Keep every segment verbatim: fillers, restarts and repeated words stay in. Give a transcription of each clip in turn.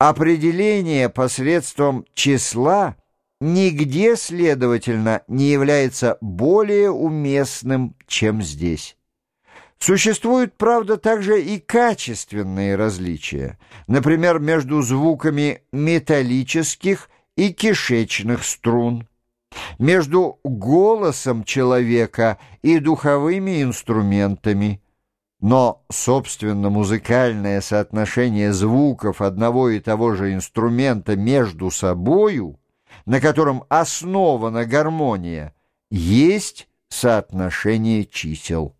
Определение посредством числа нигде, следовательно, не является более уместным, чем здесь. Существуют, правда, также и качественные различия, например, между звуками металлических и кишечных струн, между голосом человека и духовыми инструментами. Но, собственно, музыкальное соотношение звуков одного и того же инструмента между собою, на котором основана гармония, есть соотношение чисел.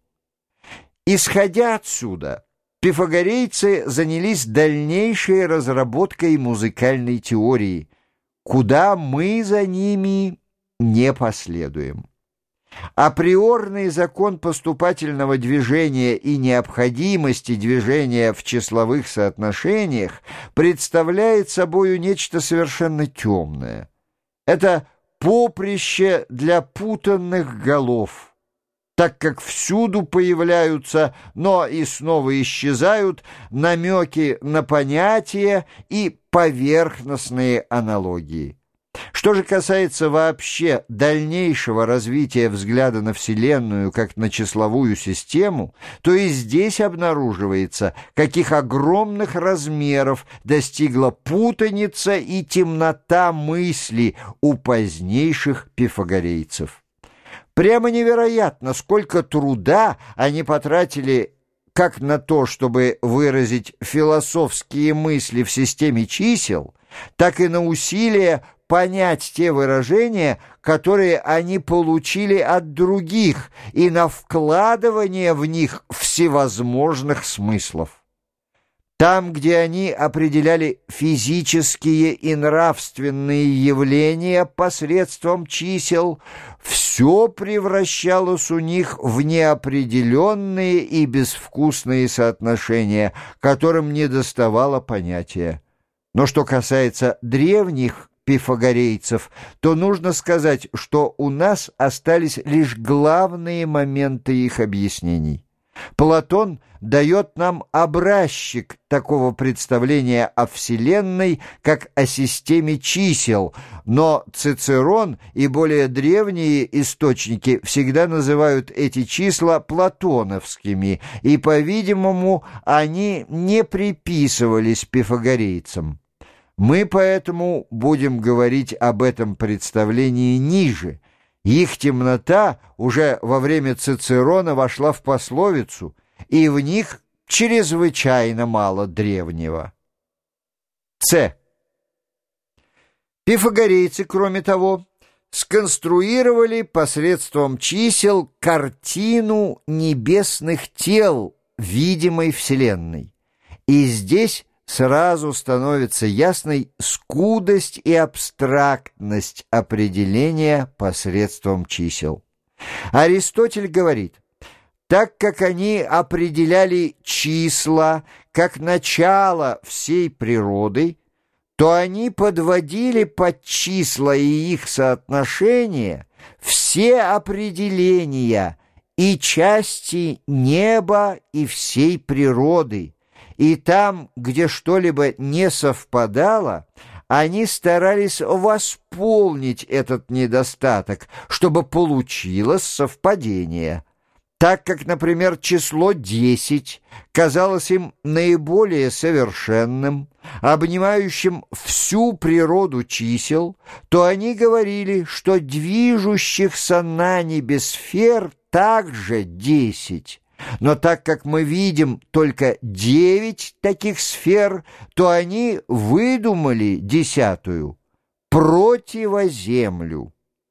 Исходя отсюда, пифагорейцы занялись дальнейшей разработкой музыкальной теории, куда мы за ними не последуем. Априорный закон поступательного движения и необходимости движения в числовых соотношениях представляет собою нечто совершенно темное. Это поприще для путанных голов, так как всюду появляются, но и снова исчезают намеки на понятия и поверхностные аналогии. Что же касается вообще дальнейшего развития взгляда на Вселенную как на числовую систему, то и здесь обнаруживается, каких огромных размеров достигла путаница и темнота мысли у позднейших пифагорейцев. Прямо невероятно, сколько труда они потратили как на то, чтобы выразить философские мысли в системе чисел, так и на усилия понять те выражения, которые они получили от других, и на вкладывание в них всевозможных смыслов. Там, где они определяли физические и нравственные явления посредством чисел, все превращалось у них в неопределенные и безвкусные соотношения, которым недоставало понятия. Но что касается древних пифагорейцев, то нужно сказать, что у нас остались лишь главные моменты их объяснений. Платон дает нам образчик такого представления о Вселенной, как о системе чисел, но Цицерон и более древние источники всегда называют эти числа платоновскими, и, по-видимому, они не приписывались пифагорейцам. Мы поэтому будем говорить об этом представлении ниже. Их темнота уже во время Цицерона вошла в пословицу, и в них чрезвычайно мало древнего. С. Пифагорейцы, кроме того, сконструировали посредством чисел картину небесных тел видимой Вселенной. И здесь сразу становится ясной скудость и абстрактность определения посредством чисел. Аристотель говорит, так как они определяли числа как начало всей природы, то они подводили под числа и их соотношения все определения и части неба и всей природы, и там, где что-либо не совпадало, они старались восполнить этот недостаток, чтобы получилось совпадение. Так как, например, число десять казалось им наиболее совершенным, обнимающим всю природу чисел, то они говорили, что движущихся на небе сфер также десять. Но так как мы видим только девять таких сфер, то они выдумали десятую — противоземлю.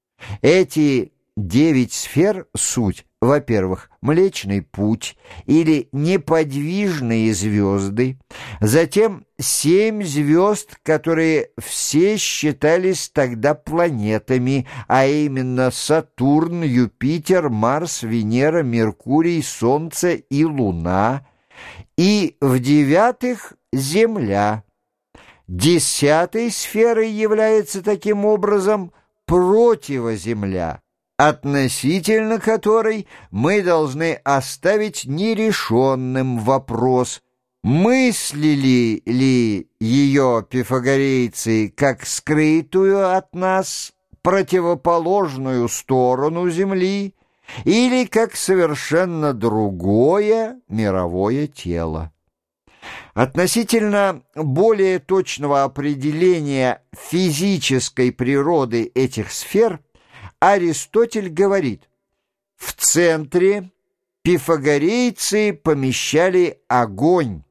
Эти девять сфер — суть, во-первых, Млечный Путь или неподвижные звезды, затем семь звезд, которые все считались тогда планетами, а именно Сатурн, Юпитер, Марс, Венера, Меркурий, Солнце и Луна, и, в-девятых, Земля. Десятой сферой является таким образом противоземля, относительно которой мы должны оставить нерешенным вопрос, Мыслили ли ее пифагорейцы как скрытую от нас противоположную сторону Земли или как совершенно другое мировое тело? Относительно более точного определения физической природы этих сфер Аристотель говорит: в центре пифагорейцы помещали огонь,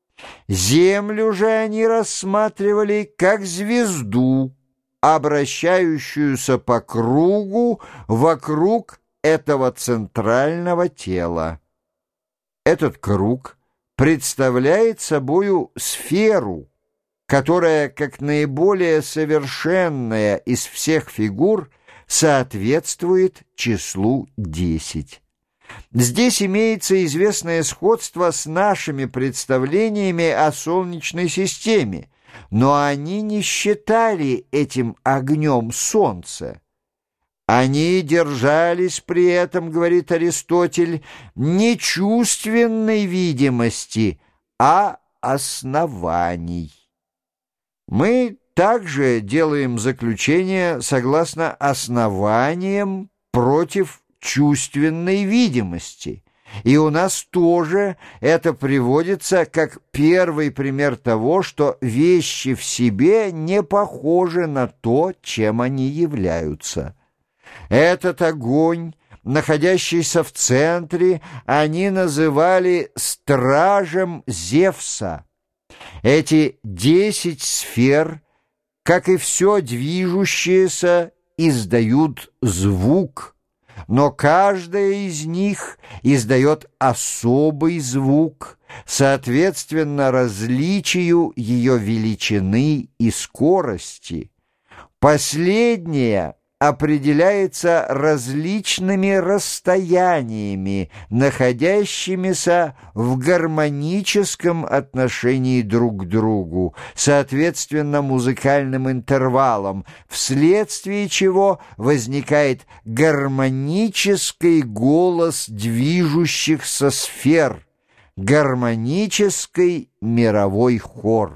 Землю же они рассматривали как звезду, обращающуюся по кругу вокруг этого центрального тела. Этот круг представляет собою сферу, которая, как наиболее совершенная из всех фигур, соответствует числу десять. Здесь имеется известное сходство с нашими представлениями о Солнечной системе, но они не считали этим огнем Солнце. Они держались при этом, говорит Аристотель, не чувственной видимости, а оснований. Мы также делаем заключение согласно основаниям против чувственной видимости, и у нас тоже это приводится как первый пример того, что вещи в себе не похожи на то, чем они являются. Этот огонь, находящийся в центре, они называли стражем Зевса. Эти десять сфер, как и все движущееся, издают звук, но каждая из них издает особый звук, соответственно различию ее величины и скорости. Последняя определяется различными расстояниями, находящимися в гармоническом отношении друг к другу, соответственно музыкальным интервалам, вследствие чего возникает гармонический голос движущихся сфер, гармонический мировой хор.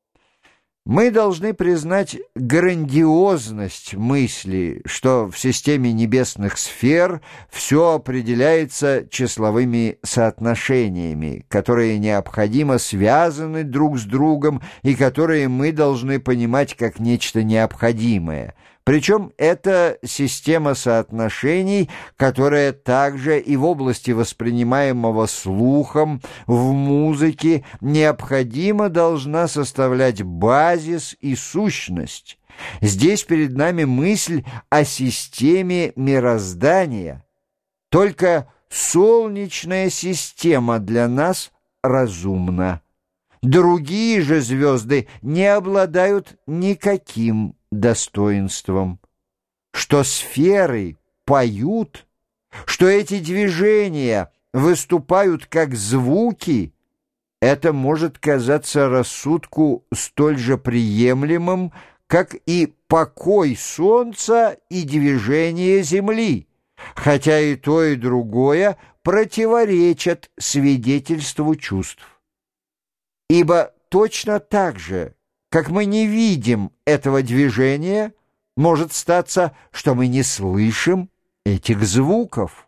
Мы должны признать грандиозность мысли, что в системе небесных сфер все определяется числовыми соотношениями, которые необходимо связаны друг с другом и которые мы должны понимать как нечто необходимое. Причем это система соотношений, которая также и в области воспринимаемого слухом, в музыке, необходимо должна составлять базис и сущность. Здесь перед нами мысль о системе мироздания. Только Солнечная система для нас разумна. Другие же звезды не обладают никаким достоинством. Что сферы поют, что эти движения выступают как звуки, это может казаться рассудку столь же приемлемым, как и покой Солнца и движение Земли, хотя и то, и другое противоречат свидетельству чувств. Ибо точно так же, как мы не видим этого движения, может статься, что мы не слышим этих звуков.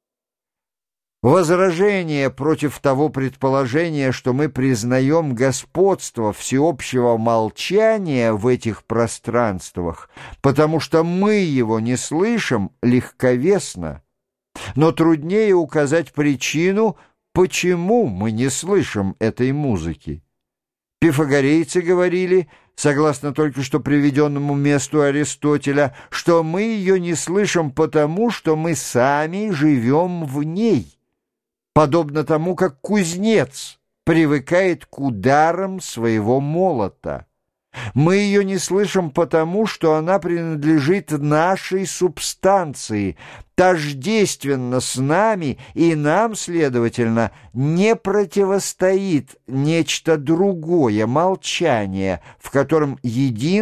Возражение против того предположения, что мы признаем господство всеобщего молчания в этих пространствах, потому что мы его не слышим, легковесно, но труднее указать причину, почему мы не слышим этой музыки. Пифагорейцы говорили, согласно только что приведенному месту Аристотеля, что мы ее не слышим потому, что мы сами живем в ней, подобно тому, как кузнец привыкает к ударам своего молота. Мы ее не слышим потому, что она принадлежит нашей субстанции, тождественно с нами, и нам, следовательно, не противостоит нечто другое, молчание, в котором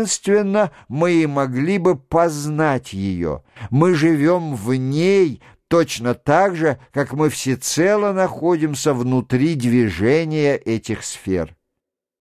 единственно мы и могли бы познать ее. Мы живем в ней, точно так же, как мы всецело находимся внутри движения этих сфер.